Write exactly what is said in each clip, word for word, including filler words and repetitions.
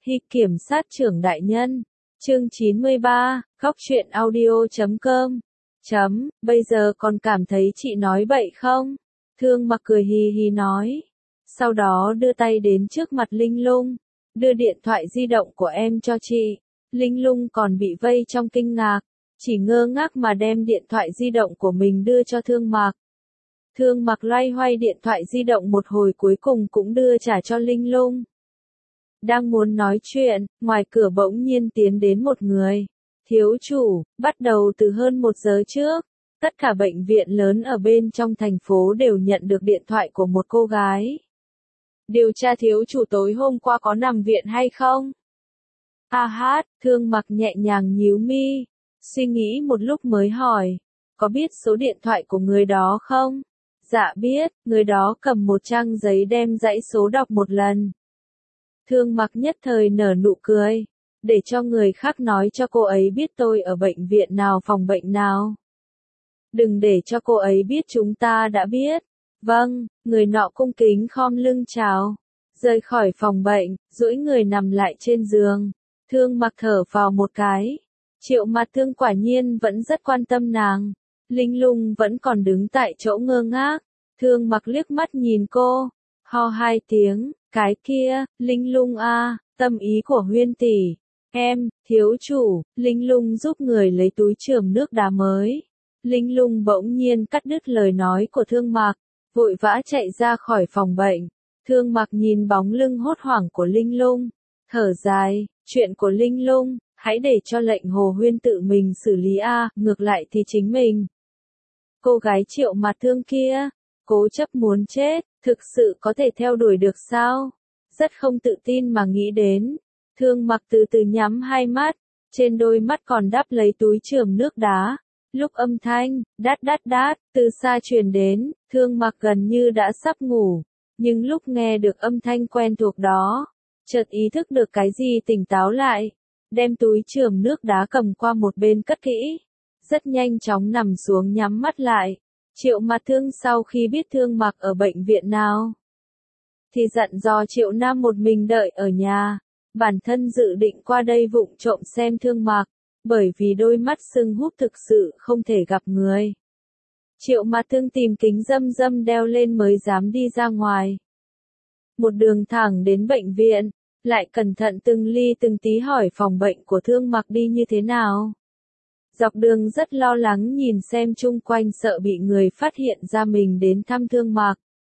Hi kiểm sát trưởng đại nhân. Chương chín mươi ba, góc truyện audio chấm com. Chấm, bây giờ còn cảm thấy chị nói bậy không? Thương Mặc cười hì hì nói. Sau đó đưa tay đến trước mặt Linh Lung. Đưa điện thoại di động của em cho chị. Linh Lung còn bị vây trong kinh ngạc. Chỉ ngơ ngác mà đem điện thoại di động của mình đưa cho Thương Mặc. Thương Mặc loay hoay điện thoại di động một hồi cuối cùng cũng đưa trả cho Linh Lung. Đang muốn nói chuyện, ngoài cửa bỗng nhiên tiến đến một người. Thiếu chủ, bắt đầu từ hơn một giờ trước, tất cả bệnh viện lớn ở bên trong thành phố đều nhận được điện thoại của một cô gái. Điều tra thiếu chủ tối hôm qua có nằm viện hay không? A hát, Thương Mặc nhẹ nhàng nhíu mi, suy nghĩ một lúc mới hỏi, có biết số điện thoại của người đó không? Dạ biết, người đó cầm một trang giấy đem dãy số đọc một lần. Thương Mặc nhất thời nở nụ cười, để cho người khác nói cho cô ấy biết tôi ở bệnh viện nào phòng bệnh nào. Đừng để cho cô ấy biết chúng ta đã biết. Vâng, người nọ cung kính khom lưng chào. Rời khỏi phòng bệnh, duỗi người nằm lại trên giường. Thương Mặc thở vào một cái. Triệu Mặt Thương quả nhiên vẫn rất quan tâm nàng. Linh Lung vẫn còn đứng tại chỗ ngơ ngác. Thương Mặc liếc mắt nhìn cô, ho hai tiếng, cái kia, Linh Lung a, tâm ý của Huyên tỷ. Em, thiếu chủ, Linh Lung giúp người lấy túi chườm nước đá mới. Linh Lung bỗng nhiên cắt đứt lời nói của Thương Mặc, vội vã chạy ra khỏi phòng bệnh. Thương Mặc nhìn bóng lưng hốt hoảng của Linh Lung, thở dài, chuyện của Linh Lung, hãy để cho lệnh Hồ Huyên tự mình xử lý a, ngược lại thì chính mình. Cô gái Triệu Mặt Thương kia, cố chấp muốn chết, thực sự có thể theo đuổi được sao? Rất không tự tin mà nghĩ đến. Thương Mặc từ từ nhắm hai mắt, trên đôi mắt còn đắp lấy túi chườm nước đá. Lúc âm thanh, đát đát đát, từ xa truyền đến, Thương Mặc gần như đã sắp ngủ. Nhưng lúc nghe được âm thanh quen thuộc đó, chợt ý thức được cái gì tỉnh táo lại. Đem túi chườm nước đá cầm qua một bên cất kỹ. Rất nhanh chóng nằm xuống nhắm mắt lại. Triệu Mặt Thương sau khi biết Thương Mặc ở bệnh viện nào, thì dặn dò Triệu Nam một mình đợi ở nhà. Bản thân dự định qua đây vụng trộm xem Thương Mặc, bởi vì đôi mắt sưng húp thực sự không thể gặp người. Triệu Mặt Thương tìm kính râm râm đeo lên mới dám đi ra ngoài. Một đường thẳng đến bệnh viện, lại cẩn thận từng ly từng tí hỏi phòng bệnh của Thương Mặc đi như thế nào. Dọc đường rất lo lắng nhìn xem chung quanh sợ bị người phát hiện ra mình đến thăm Thương Mặc.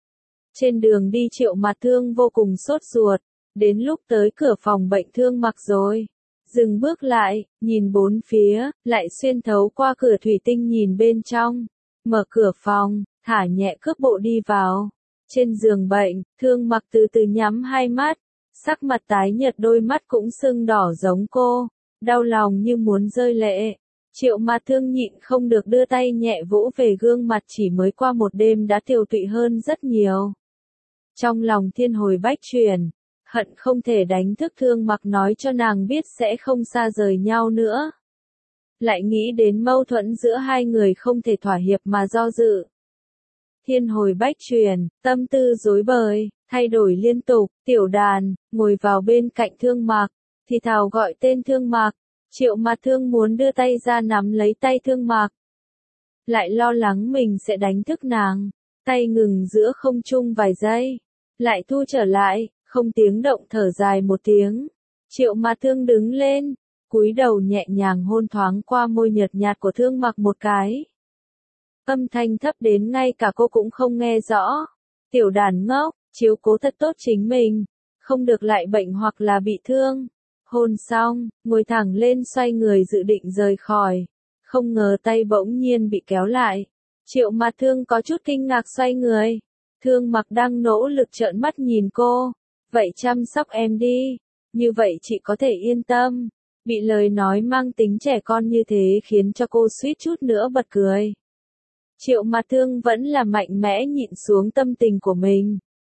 Trên đường đi Triệu Mặt Thương vô cùng sốt ruột, đến lúc tới cửa phòng bệnh Thương Mặc rồi. Dừng bước lại, nhìn bốn phía, lại xuyên thấu qua cửa thủy tinh nhìn bên trong. Mở cửa phòng, thả nhẹ cước bộ đi vào. Trên giường bệnh, Thương Mặc từ từ nhắm hai mắt. Sắc mặt tái nhợt đôi mắt cũng sưng đỏ giống cô. Đau lòng như muốn rơi lệ. Triệu Mặt Thương nhịn không được đưa tay nhẹ vỗ về gương mặt chỉ mới qua một đêm đã tiều tụy hơn rất nhiều. Trong lòng thiên hồi bách chuyển, hận không thể đánh thức Thương Mặc nói cho nàng biết sẽ không xa rời nhau nữa. Lại nghĩ đến mâu thuẫn giữa hai người không thể thỏa hiệp mà do dự. Thiên hồi bách chuyển, tâm tư rối bời, thay đổi liên tục, Tiểu Đàn, ngồi vào bên cạnh Thương Mặc, thì thào gọi tên Thương Mặc. Triệu Mặt Thương muốn đưa tay ra nắm lấy tay Thương Mặc. Lại lo lắng mình sẽ đánh thức nàng. Tay ngừng giữa không trung vài giây. Lại thu trở lại, không tiếng động thở dài một tiếng. Triệu Mặt Thương đứng lên, cúi đầu nhẹ nhàng hôn thoáng qua môi nhợt nhạt của Thương Mặc một cái. Âm thanh thấp đến ngay cả cô cũng không nghe rõ. Tiểu Đàn ngốc, chiếu cố thật tốt chính mình. Không được lại bệnh hoặc là bị thương. Hôn xong, ngồi thẳng lên xoay người dự định rời khỏi. Không ngờ tay bỗng nhiên bị kéo lại. Triệu Mặt Thương có chút kinh ngạc xoay người. Thương Mặc đang nỗ lực trợn mắt nhìn cô. Vậy chăm sóc em đi. Như vậy chị có thể yên tâm. Bị lời nói mang tính trẻ con như thế khiến cho cô suýt chút nữa bật cười. Triệu Mặt Thương vẫn là mạnh mẽ nhịn xuống tâm tình của mình.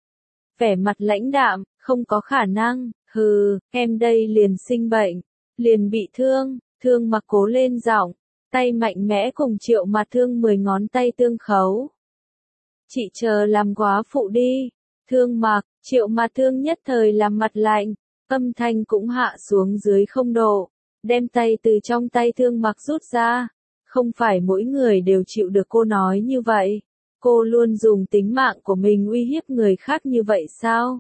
Vẻ mặt lãnh đạm, không có khả năng. Hừ, em đây liền sinh bệnh, liền bị thương. Thương Mặc cố lên giọng, tay mạnh mẽ cùng Triệu Mặt Thương mười ngón tay tương khấu. Chị chờ làm góa phụ đi. Thương Mặc, Triệu Mặt Thương nhất thời làm mặt lạnh, Âm thanh cũng hạ xuống dưới không độ, đem tay từ trong tay Thương Mặc rút ra. Không phải mỗi người đều chịu được cô nói như vậy. Cô luôn dùng tính mạng của mình uy hiếp người khác như vậy sao?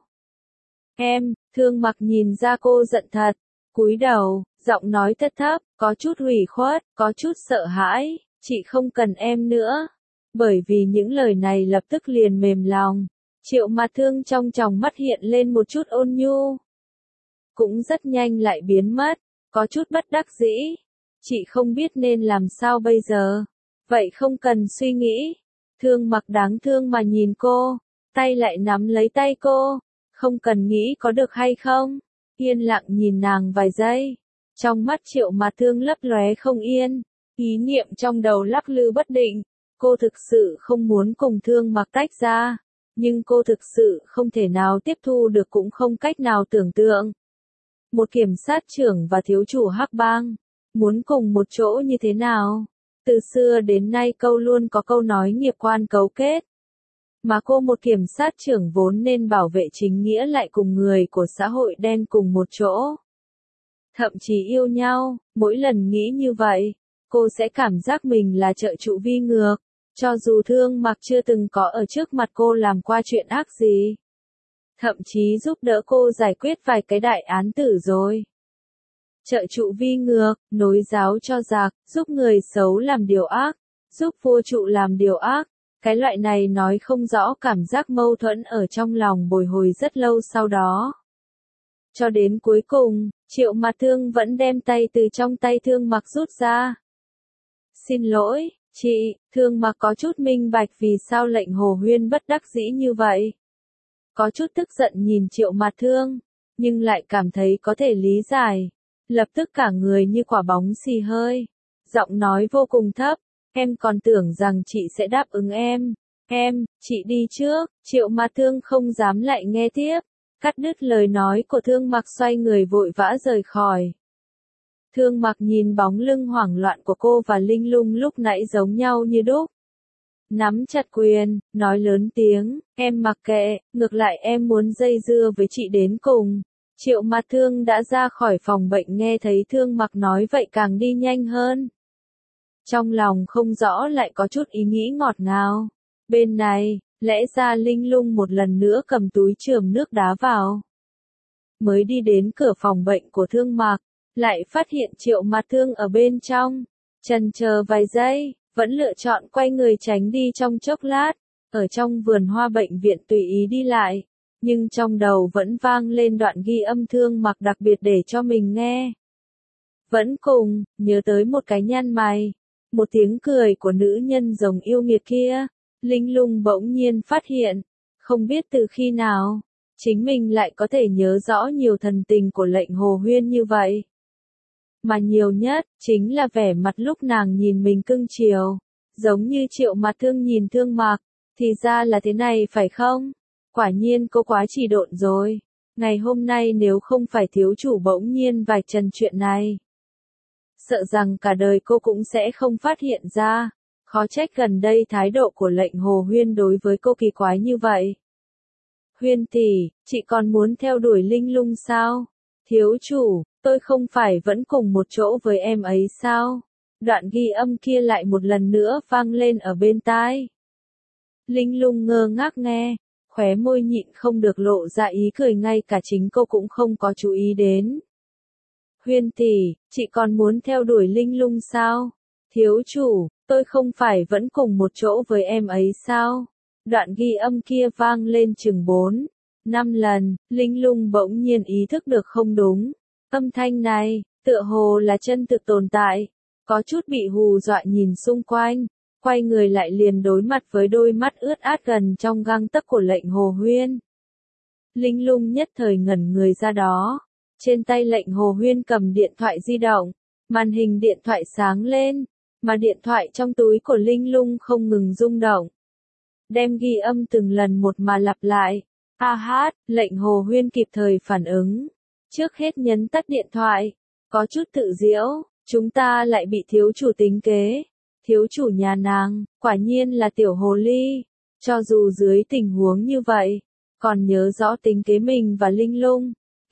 Em, Thương Mặc nhìn ra cô giận thật, cúi đầu, giọng nói thấp thấp, có chút ủy khuất, có chút sợ hãi, chị không cần em nữa. Bởi vì những lời này lập tức liền mềm lòng. Triệu Mạt Thương trong tròng mắt hiện lên một chút ôn nhu. Cũng rất nhanh lại biến mất, có chút bất đắc dĩ. Chị không biết nên làm sao bây giờ. Vậy không cần suy nghĩ. Thương Mặc đáng thương mà nhìn cô, tay lại nắm lấy tay cô. Không cần nghĩ có được hay không. Yên lặng nhìn nàng vài giây. Trong mắt Triệu Mạt Thương lấp lóe không yên. Ý niệm trong đầu lắc lư bất định. Cô thực sự không muốn cùng Thương Mặc tách ra. Nhưng cô thực sự không thể nào tiếp thu được cũng không cách nào tưởng tượng. Một kiểm sát trưởng và thiếu chủ Hắc Bang. Muốn cùng một chỗ như thế nào? Từ xưa đến nay câu luôn có câu nói nghiệp quan cấu kết. Mà cô một kiểm sát trưởng vốn nên bảo vệ chính nghĩa lại cùng người của xã hội đen cùng một chỗ. Thậm chí yêu nhau, mỗi lần nghĩ như vậy, cô sẽ cảm giác mình là trợ trụ vi ngược. Cho dù Thương Mặc chưa từng có ở trước mặt cô làm qua chuyện ác gì. Thậm chí giúp đỡ cô giải quyết vài cái đại án tử rồi. Trợ trụ vi ngược, nối giáo cho giặc, giúp người xấu làm điều ác, giúp vua trụ làm điều ác. Cái loại này nói không rõ cảm giác mâu thuẫn ở trong lòng bồi hồi rất lâu sau đó. Cho đến cuối cùng, Triệu Mạt Thương vẫn đem tay từ trong tay Thương Mặc rút ra. Xin lỗi, chị, Thương Mặc có chút minh bạch vì sao lệnh Hồ Huyên bất đắc dĩ như vậy. Có chút tức giận nhìn Triệu Mạt Thương, nhưng lại cảm thấy có thể lý giải. Lập tức cả người như quả bóng xì hơi. Giọng nói vô cùng thấp, em còn tưởng rằng chị sẽ đáp ứng em. Em, chị đi trước. Triệu Mạt Thương không dám lại nghe tiếp. Cắt đứt lời nói của Thương Mặc xoay người vội vã rời khỏi. Thương Mặc nhìn bóng lưng hoảng loạn của cô và Linh Lung lúc nãy giống nhau như đúc. Nắm chặt quyền, nói lớn tiếng, em mặc kệ, ngược lại em muốn dây dưa với chị đến cùng. Triệu Mạt Thương đã ra khỏi phòng bệnh nghe thấy Thương Mặc nói vậy càng đi nhanh hơn. Trong lòng không rõ lại có chút ý nghĩ ngọt ngào. Bên này, lẽ ra Linh Lung một lần nữa cầm túi chườm nước đá vào. Mới đi đến cửa phòng bệnh của Thương Mặc, lại phát hiện Triệu Mạt Thương ở bên trong. Chần chờ vài giây, vẫn lựa chọn quay người tránh đi trong chốc lát. Ở trong vườn hoa bệnh viện tùy ý đi lại. Nhưng trong đầu vẫn vang lên đoạn ghi âm Thương Mặc đặc biệt để cho mình nghe. Vẫn cùng, nhớ tới một cái nhăn mày. Một tiếng cười của nữ nhân rồng yêu nghiệt kia. Linh Lung bỗng nhiên phát hiện. Không biết từ khi nào, chính mình lại có thể nhớ rõ nhiều thần tình của lệnh Hồ Huyên như vậy. Mà nhiều nhất, chính là vẻ mặt lúc nàng nhìn mình cưng chiều. Giống như Triệu Mạt Thương nhìn Thương Mặc. Thì ra là thế này phải không? Quả nhiên cô quá chỉ độn rồi. Ngày hôm nay nếu không phải thiếu chủ bỗng nhiên vạch trần chuyện này. Sợ rằng cả đời cô cũng sẽ không phát hiện ra. Khó trách gần đây thái độ của lệnh Hồ Huyên đối với cô kỳ quái như vậy. Huyên tỷ, chị còn muốn theo đuổi Linh Lung sao? Thiếu chủ, tôi không phải vẫn cùng một chỗ với em ấy sao? Đoạn ghi âm kia lại một lần nữa vang lên ở bên tai. Linh Lung ngơ ngác nghe, khóe môi nhịn không được lộ ra ý cười ngay cả chính cô cũng không có chú ý đến. Huyên tỷ, chị còn muốn theo đuổi Linh Lung sao? Thiếu chủ, tôi không phải vẫn cùng một chỗ với em ấy sao? Đoạn ghi âm kia vang lên chừng bốn, năm lần, Linh Lung bỗng nhiên ý thức được không đúng. Âm thanh này, tựa hồ là chân thực tồn tại. Có chút bị hù dọa nhìn xung quanh, quay người lại liền đối mặt với đôi mắt ướt át gần trong gang tấc của lệnh Hồ Huyên. Linh Lung nhất thời ngẩn người ra đó. Trên tay lệnh Hồ Huyên cầm điện thoại di động, màn hình điện thoại sáng lên, mà điện thoại trong túi của Linh Lung không ngừng rung động. Đem ghi âm từng lần một mà lặp lại. A hát, lệnh Hồ Huyên kịp thời phản ứng. Trước hết nhấn tắt điện thoại. Có chút tự diễu, chúng ta lại bị thiếu chủ tính kế. Thiếu chủ nhà nàng, quả nhiên là tiểu hồ ly. Cho dù dưới tình huống như vậy, còn nhớ rõ tính kế mình và Linh Lung.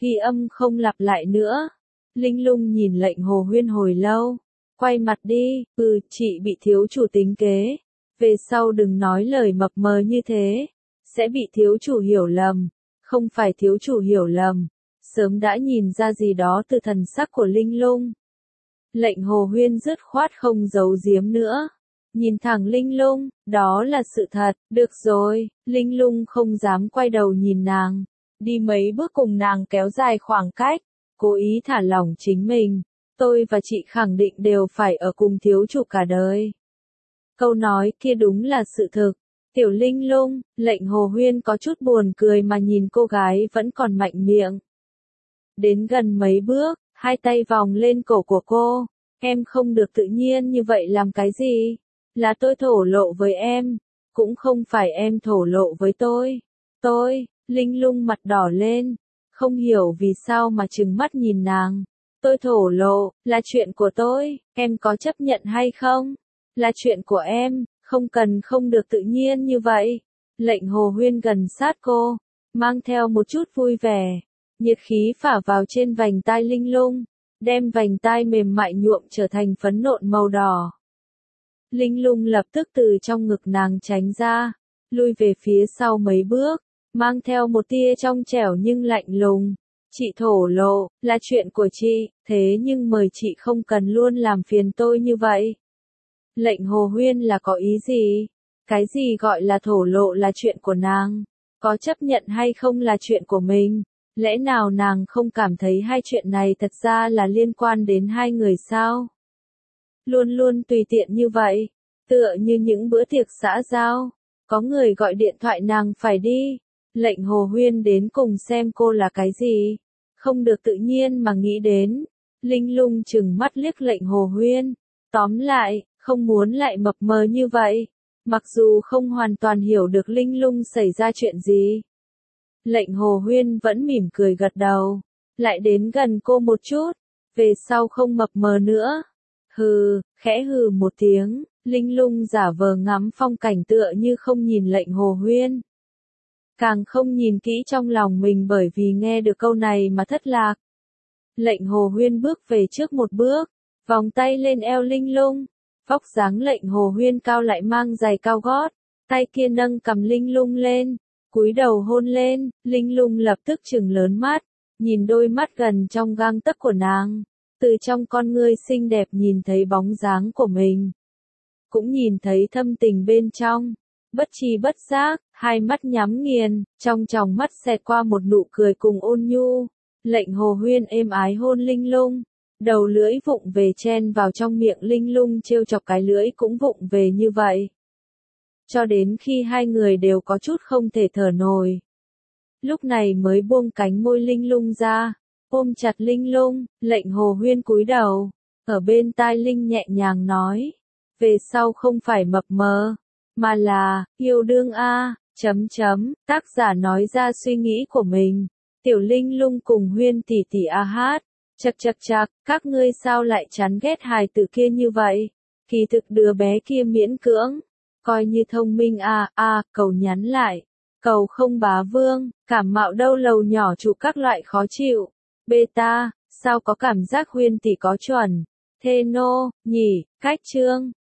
ghi âm không lặp lại nữa. Linh Lung nhìn lệnh Hồ Huyên hồi lâu. Quay mặt đi, ừ, chị bị thiếu chủ tính kế. Về sau đừng nói lời mập mờ như thế. Sẽ bị thiếu chủ hiểu lầm. Không phải thiếu chủ hiểu lầm. Sớm đã nhìn ra gì đó từ thần sắc của Linh Lung. Lệnh Hồ Huyên dứt khoát không giấu giếm nữa. Nhìn thẳng Linh Lung, đó là sự thật, được rồi, Linh Lung không dám quay đầu nhìn nàng. Đi mấy bước cùng nàng kéo dài khoảng cách, cố ý thả lỏng chính mình. Tôi và chị khẳng định đều phải ở cùng thiếu chủ cả đời. Câu nói kia đúng là sự thực. Tiểu Linh Lung, lệnh Hồ Huyên có chút buồn cười mà nhìn cô gái vẫn còn mạnh miệng. Đến gần mấy bước, hai tay vòng lên cổ của cô. Em không được tự nhiên như vậy làm cái gì? Là tôi thổ lộ với em. Cũng không phải em thổ lộ với tôi. Tôi, Linh Lung mặt đỏ lên. Không hiểu vì sao mà trừng mắt nhìn nàng. Tôi thổ lộ, là chuyện của tôi, em có chấp nhận hay không? Là chuyện của em, không cần không được tự nhiên như vậy. Lệnh Hồ Huyên gần sát cô, mang theo một chút vui vẻ. Nhiệt khí phả vào trên vành tai Linh Lung, đem vành tai mềm mại nhuộm trở thành phấn nộn màu đỏ. Linh Lung lập tức từ trong ngực nàng tránh ra, lui về phía sau mấy bước, mang theo một tia trong trẻo nhưng lạnh lùng. Chị thổ lộ, là chuyện của chị, thế nhưng mời chị không cần luôn làm phiền tôi như vậy. Lệnh Hồ Huyên là có ý gì? Cái gì gọi là thổ lộ là chuyện của nàng? Có chấp nhận hay không là chuyện của mình? Lẽ nào nàng không cảm thấy hai chuyện này thật ra là liên quan đến hai người sao? Luôn luôn tùy tiện như vậy, tựa như những bữa tiệc xã giao, có người gọi điện thoại nàng phải đi. Lệnh Hồ Huyên đến cùng xem cô là cái gì? Không được tự nhiên mà nghĩ đến. Linh Lung chừng mắt liếc lệnh Hồ Huyên. Tóm lại, không muốn lại mập mờ như vậy. Mặc dù không hoàn toàn hiểu được Linh Lung xảy ra chuyện gì. Lệnh Hồ Huyên vẫn mỉm cười gật đầu. Lại đến gần cô một chút. Về sau không mập mờ nữa. Hừ, khẽ hừ một tiếng. Linh Lung giả vờ ngắm phong cảnh tựa như không nhìn lệnh Hồ Huyên. Càng không nhìn kỹ trong lòng mình bởi vì nghe được câu này mà thất lạc. Lệnh Hồ Huyên bước về trước một bước, vòng tay lên eo Linh Lung. Vóc dáng lệnh Hồ Huyên cao lại mang giày cao gót, tay kia nâng cầm Linh Lung lên, cúi đầu hôn lên. Linh Lung lập tức trừng lớn mắt, nhìn đôi mắt gần trong gang tấc của nàng. Từ trong con ngươi xinh đẹp nhìn thấy bóng dáng của mình, cũng nhìn thấy thâm tình bên trong. Bất tri bất giác, hai mắt nhắm nghiền, trong tròng mắt xẹt qua một nụ cười cùng ôn nhu. Lệnh Hồ Huyên êm ái hôn Linh Lung, đầu lưỡi vụng về chen vào trong miệng Linh Lung trêu chọc cái lưỡi cũng vụng về như vậy. Cho đến khi hai người đều có chút không thể thở nổi. Lúc này mới buông cánh môi Linh Lung ra, ôm chặt Linh Lung. Lệnh Hồ Huyên cúi đầu, ở bên tai Linh nhẹ nhàng nói. Về sau không phải mập mờ, mà là, yêu đương a, chấm chấm, tác giả nói ra suy nghĩ của mình. Tiểu Linh Lung cùng Huyên tỷ tỷ a hát, chật chật chật, các ngươi sao lại chán ghét hài tử kia như vậy? Kỳ thực đứa bé kia miễn cưỡng, coi như thông minh a, a, cầu nhắn lại. Cầu không bá vương, cảm mạo đâu lầu nhỏ trụ các loại khó chịu. Beta, sao có cảm giác Huyên tỷ có chuẩn. Thê nô, nhỉ, cách chương.